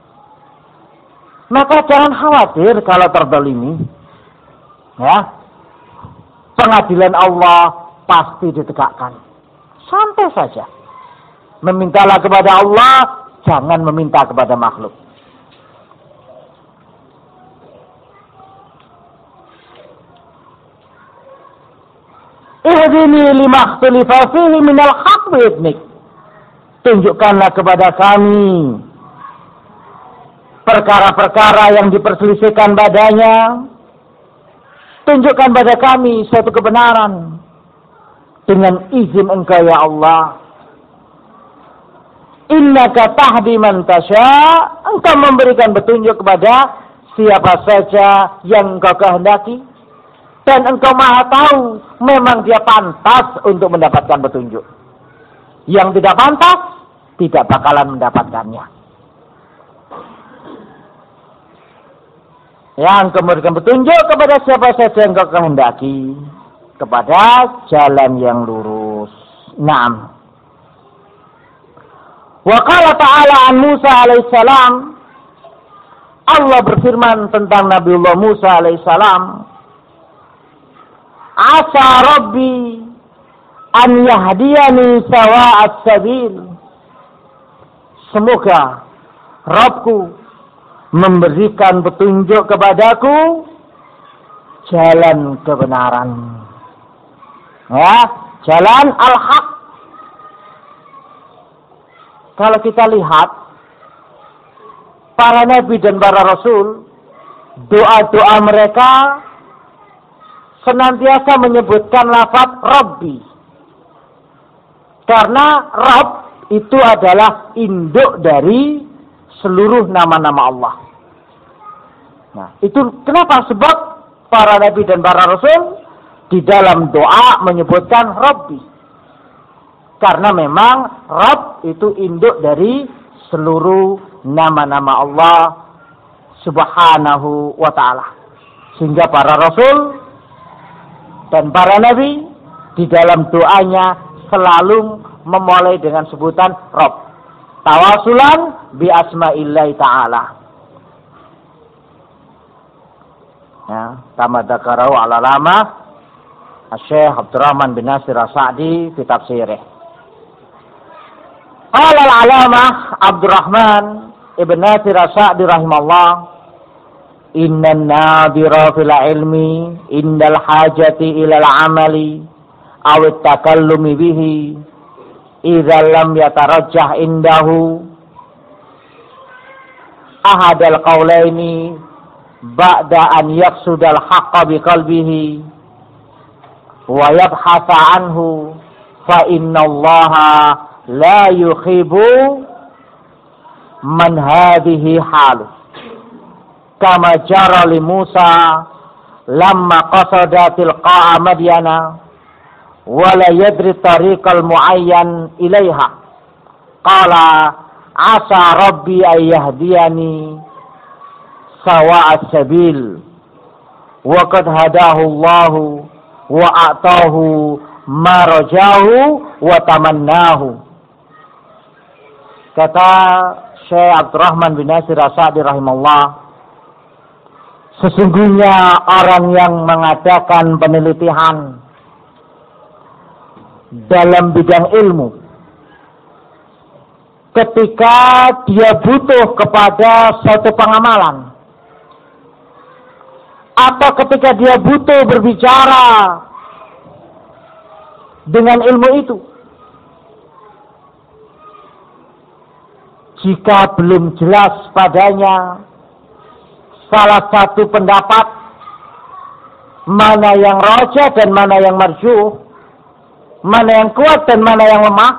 Maka jangan khawatir kalau terzalimi. Ya, pengadilan Allah pasti ditegakkan. Santai saja. Memintalah kepada Allah, jangan meminta kepada makhluk. Ihdini lima ikhtalafa fihi minal haqq bi'idnik. Tunjukkanlah kepada kami perkara-perkara yang diperselisihkan padanya. Tunjukkan pada kami suatu kebenaran dengan izin Engkau ya Allah. Innaka tahdi man tasya. Engkau memberikan petunjuk kepada siapa saja yang Engkau kehendaki. Dan Engkau maha tahu, memang dia pantas untuk mendapatkan petunjuk. Yang tidak pantas, tidak bakalan mendapatkannya. Yang Engkau memberikan petunjuk kepada siapa saja yang Engkau kehendaki, kepada jalan yang lurus. Naam. Wa qala ta'ala an Musa alaihissalam. Allah berfirman tentang Nabiullah Musa alaihissalam. Asa Rabbi an yahdiyani sawa'at sabil. Semoga Rabbku memberikan petunjuk kepadaku jalan kebenaran. Ya, jalan al-haq. Kalau kita lihat para nabi dan para rasul, doa-doa mereka senantiasa menyebutkan lafaz Rabbi. Karena Rabb itu adalah induk dari seluruh nama-nama Allah. Nah, itu kenapa? Sebab para nabi dan para rasul di dalam doa menyebutkan Rabbi. Karena memang Rabb itu induk dari seluruh nama-nama Allah Subhanahu wa ta'ala. Sehingga para rasul dan para nabi di dalam doanya selalu memulai dengan sebutan Rabb. Tawasulan bi asma'illahi ta'ala. Ya, kama dzakarahu al-alama Syekh Abdurrahman bin Nasir As-Sa'di fi tafsirih. Qala al-alama Abdurrahman ibn Nasir As-Sa'di rahimahullah, inna nadira fil ilmi indal hajati ilal amali aw at-takallumi bihi idza lam yatarajjah indahu ahadal qawlaini ba'da an yaqsudal haqqa biqalbihi wa yabhatha anhu fa innallaha la yuhibbu man hadhihi halu kama jara li Musa lamma qasada tilqa'a Madyana wa la yadri tariqal muayyan ilaiha qala asa rabbi ay yahdiyani sawa'as sabil wa qad hadahu Allah wa a'tahu ma rajahu wa tamannahu. Kata Syekh Abdurrahman bin Nasir As-Sa'di rahimahullah, sesungguhnya orang yang mengadakan penelitian dalam bidang ilmu, ketika dia butuh kepada suatu pengamalan, atau ketika dia butuh berbicara dengan ilmu itu, jika belum jelas padanya salah satu pendapat, mana yang rajih dan mana yang marjuh, mana yang kuat dan mana yang lemah,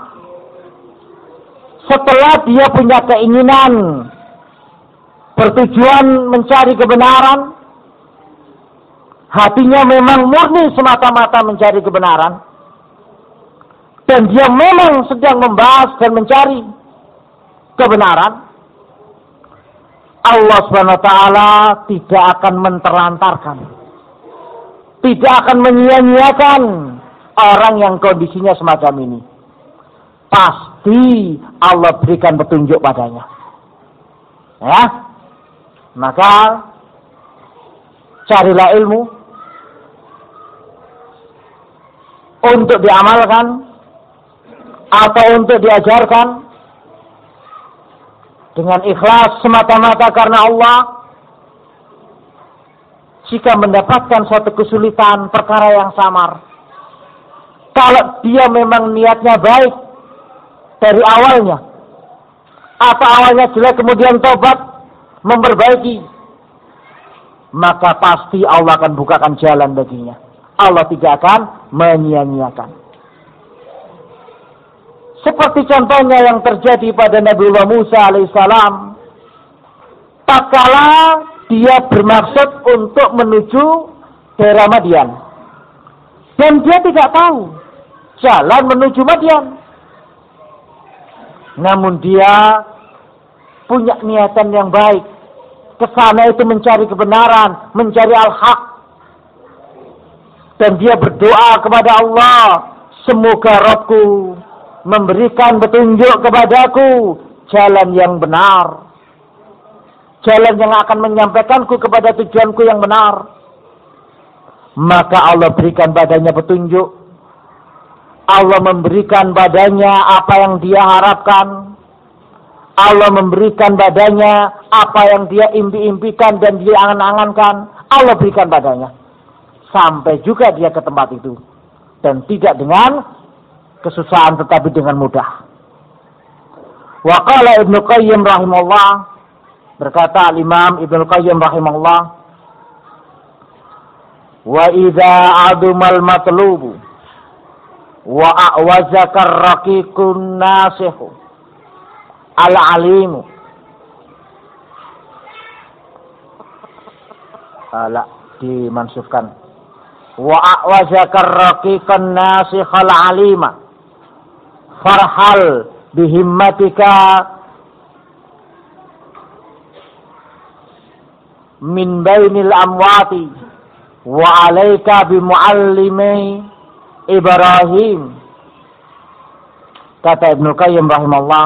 setelah dia punya keinginan bertujuan mencari kebenaran, hatinya memang murni semata-mata mencari kebenaran, dan dia memang sedang membahas dan mencari kebenaran, Allah subhanahu wa taala tidak akan menterlantarkan, tidak akan menyia-nyiakan orang yang kondisinya semacam ini. Pasti Allah berikan petunjuk padanya. Ya, maka carilah ilmu untuk diamalkan atau untuk diajarkan dengan ikhlas semata-mata karena Allah. Jika mendapatkan suatu kesulitan, perkara yang samar, kalau dia memang niatnya baik dari awalnya, atau awalnya jelek kemudian tobat memperbaiki, maka pasti Allah akan bukakan jalan baginya. Allah tidak akan menyia-nyiakan. Seperti contohnya yang terjadi pada Nabiullah Musa alaihissalam, tatkala dia bermaksud untuk menuju daerah Madyan, dan dia tidak tahu jalan menuju Madyan, namun dia punya niatan yang baik, kesana itu mencari kebenaran, mencari al-haq, dan dia berdoa kepada Allah, semoga Rabbku memberikan petunjuk kepadaku jalan yang benar, jalan yang akan menyampaikanku kepada tujuanku yang benar. Maka Allah berikan padanya petunjuk, Allah memberikan padanya apa yang dia harapkan, Allah memberikan padanya apa yang dia impi-impikan dan dia angan-angankan, Allah berikan padanya, sampai juga dia ke tempat itu, dan tidak dengan kesusahan tetapi dengan mudah. Wa qala Ibnu Qayyim rahimahullah, berkata Imam Ibnu Qayyim rahimahullah, wa idza adumal matlubu wa a'wazaka ar-raqiqun nasihu al-alimu ala dimansufkan wa a'wazaka ar-raqiqun nasikhal alima farhal bihimmatika min bainil amwati wa alaika bimuallimi Ibrahim. Kata Ibnu Qayyim rahimahullah,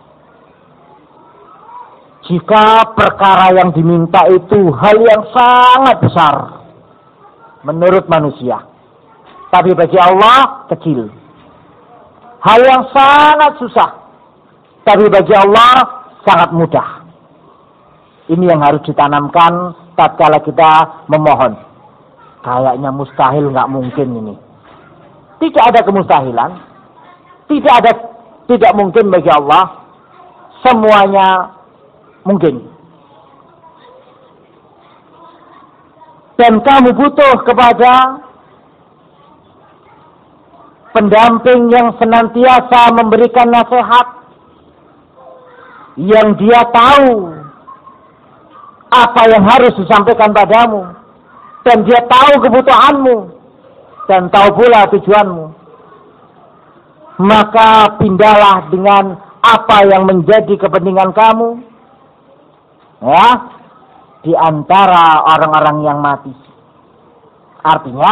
jika perkara yang diminta itu hal yang sangat besar menurut manusia, tapi bagi Allah kecil. Hal yang sangat susah, tapi bagi Allah sangat mudah. Ini yang harus ditanamkan tatkala kita memohon. Kayaknya mustahil, nggak mungkin ini. Tidak ada kemustahilan, tidak ada tidak mungkin bagi Allah. Semuanya mungkin. Dan kamu butuh kepada pendamping yang senantiasa memberikan nasihat, yang dia tahu apa yang harus disampaikan padamu, dan dia tahu kebutuhanmu, dan tahu pula tujuanmu. Maka pindahlah dengan apa yang menjadi kepentingan kamu, ya, di antara orang-orang yang mati. Artinya,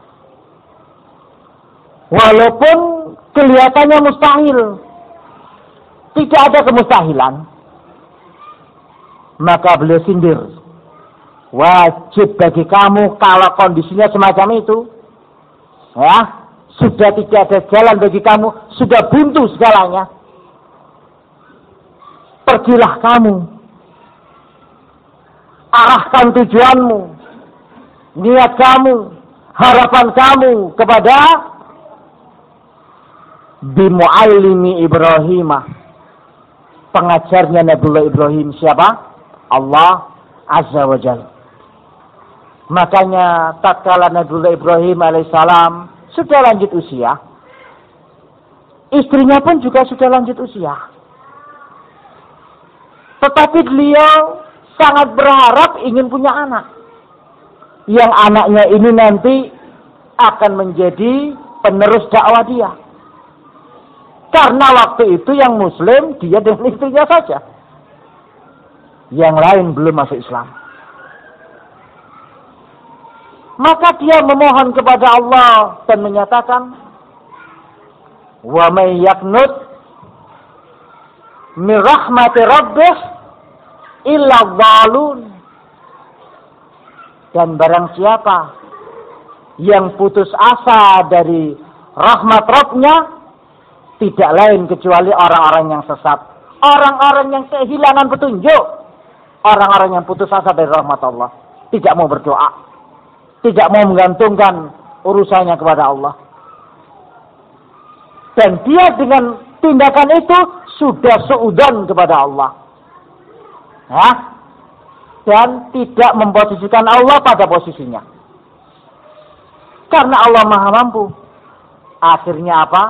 walaupun kelihatannya mustahil, tidak ada kemustahilan, maka beliau sindir. Wajib bagi kamu kalau kondisinya semacam itu, ya, sudah tidak ada jalan bagi kamu, sudah buntu segalanya, pergilah kamu, arahkan tujuanmu, niat kamu, harapan kamu kepada bimuallimi Ibrahimah, pengajarnya Nabiullah Ibrahim. Siapa? Allah Azza wa Jalla. Makanya tatkala Nabiullah Ibrahim alaihissalam sudah lanjut usia, istrinya pun juga sudah lanjut usia, tetapi beliau sangat berharap ingin punya anak, yang anaknya ini nanti akan menjadi penerus dakwah dia. Karena waktu itu yang muslim dia dan istrinya saja, yang lain belum masuk Islam. Maka dia memohon kepada Allah dan menyatakan, wa may yaqnut min rahmati rabbih illa dhalun. Dan barang siapa yang putus asa dari rahmat Rabbnya, tidak lain kecuali orang-orang yang sesat, orang-orang yang kehilangan petunjuk, orang-orang yang putus asa dari rahmat Allah, tidak mau berdoa, tidak mau menggantungkan urusannya kepada Allah. Dan dia dengan tindakan itu sudah suudzon kepada Allah, ya? Dan tidak memposisikan Allah pada posisinya, karena Allah Maha Mampu. Akhirnya apa?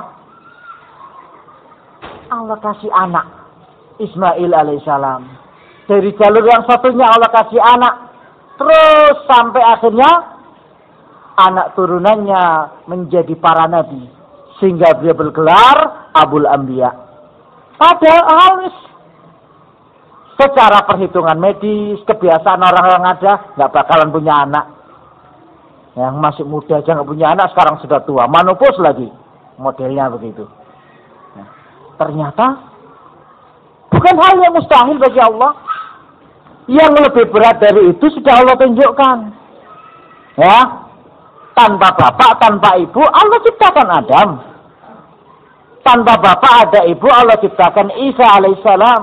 Allah kasih anak, Ismail alaihissalam. Dari jalur yang satunya Allah kasih anak, terus sampai akhirnya anak turunannya menjadi para nabi, sehingga dia bergelar Abul Anbiya. Padahal secara perhitungan medis, kebiasaan orang-orang ada, nggak bakalan punya anak. Yang masih muda aja nggak punya anak, sekarang sudah tua, menopause lagi, modelnya begitu. Nah, ternyata bukan hal yang mustahil bagi Allah. Yang lebih berat dari itu sudah Allah tunjukkan. Ya, tanpa bapak, tanpa ibu, Allah ciptakan Adam. Tanpa bapak ada ibu, Allah ciptakan Isa alaihissalam.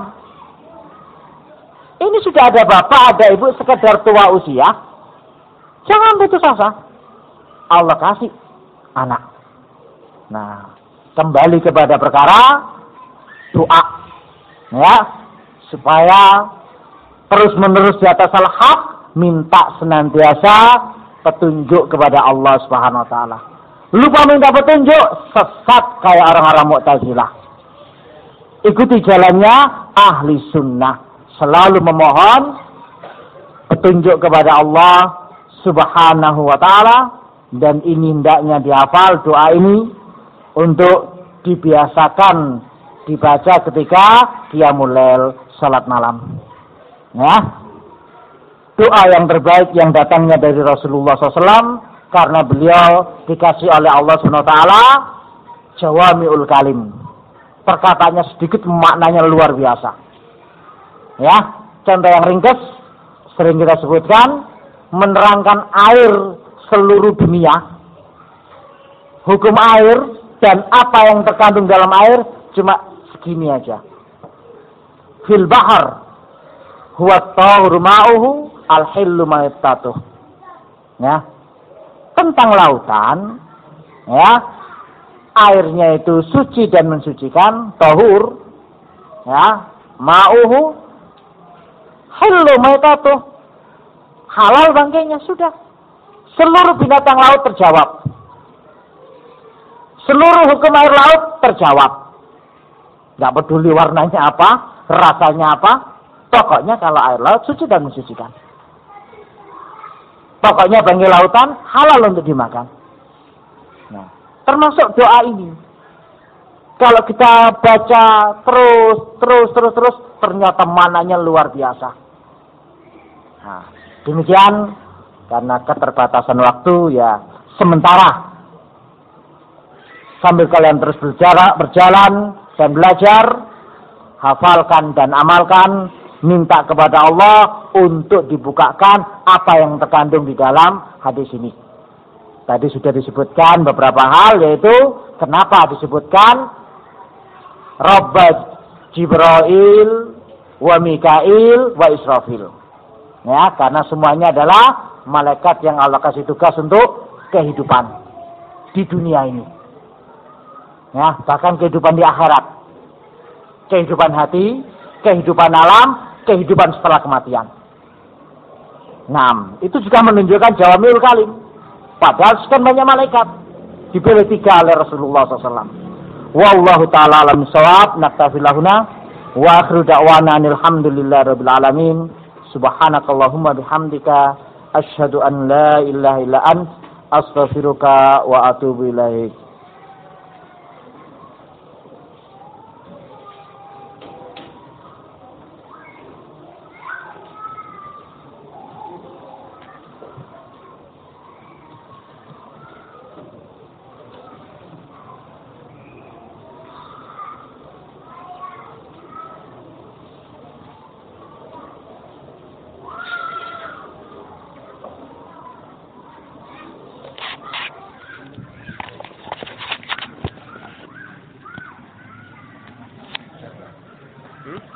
Ini sudah ada bapak, ada ibu, sekedar tua usia, jangan putus asa. Allah kasih anak. Nah, kembali kepada perkara doa, ya, supaya terus menerus di atas al-haq, minta senantiasa petunjuk kepada Allah Subhanahu wa taala. Lupa minta petunjuk, sesat kayak orang-orang Mu'tazilah. Ikuti jalannya ahli sunnah, selalu memohon petunjuk kepada Allah Subhanahu wa taala, dan ini hendaknya dihafal doa ini untuk dibiasakan dibaca ketika qiyamul lail, salat malam. Ya, doa yang terbaik yang datangnya dari Rasulullah shallallahu alaihi wasallam karena beliau dikasih oleh Allah Subhanahu wa taala jawami'ul kalim. Perkataannya sedikit, maknanya luar biasa. Ya, contoh yang ringkas sering kita sebutkan, menerangkan air seluruh dunia, hukum air dan apa yang terkandung dalam air cuma segini aja. Fil bahar huwa at-tahuru ma'uhu al-hillu ma'ittatuh. Ya. Tentang lautan, ya, airnya itu suci dan mensucikan, tahur, ya, ma'uhu hillu ma'ittatuh, halal bangkainya, sudah. Seluruh binatang laut terjawab. Seluruh hukum air laut terjawab. Gak peduli warnanya apa, rasanya apa, pokoknya kalau air laut suci dan mensucikan. Pokoknya bangkai lautan halal untuk dimakan. Nah, termasuk doa ini. Kalau kita baca terus, terus, terus, terus, ternyata maknanya luar biasa. Nah, demikian, karena keterbatasan waktu, ya sementara. Sambil kalian terus berjalan, berjalan dan belajar, hafalkan dan amalkan, minta kepada Allah untuk dibukakan apa yang terkandung di dalam hadis ini. Tadi sudah disebutkan beberapa hal, yaitu kenapa disebutkan Rabba Jibril wa Mikail wa Israfil. Ya, karena semuanya adalah malaikat yang Allah kasih tugas untuk kehidupan di dunia ini. Ya, bahkan kehidupan di akhirat. Kehidupan hati, kehidupan alam, kehidupan setelah kematian. Nah, itu juga menunjukkan jawami'ul kalim. Padahal sekian banyak malaikat, dipilih tiga oleh Rasulullah shallallahu alaihi wasallam. Wallahu ta'ala alam shawab. Naktafi lahuna wa akhiru da'wana alhamdulillahi rabbil alamin. Subhanakallahumma bihamdika asyhadu an la ilaha illa ant astaghfiruka wa atubu ilaik.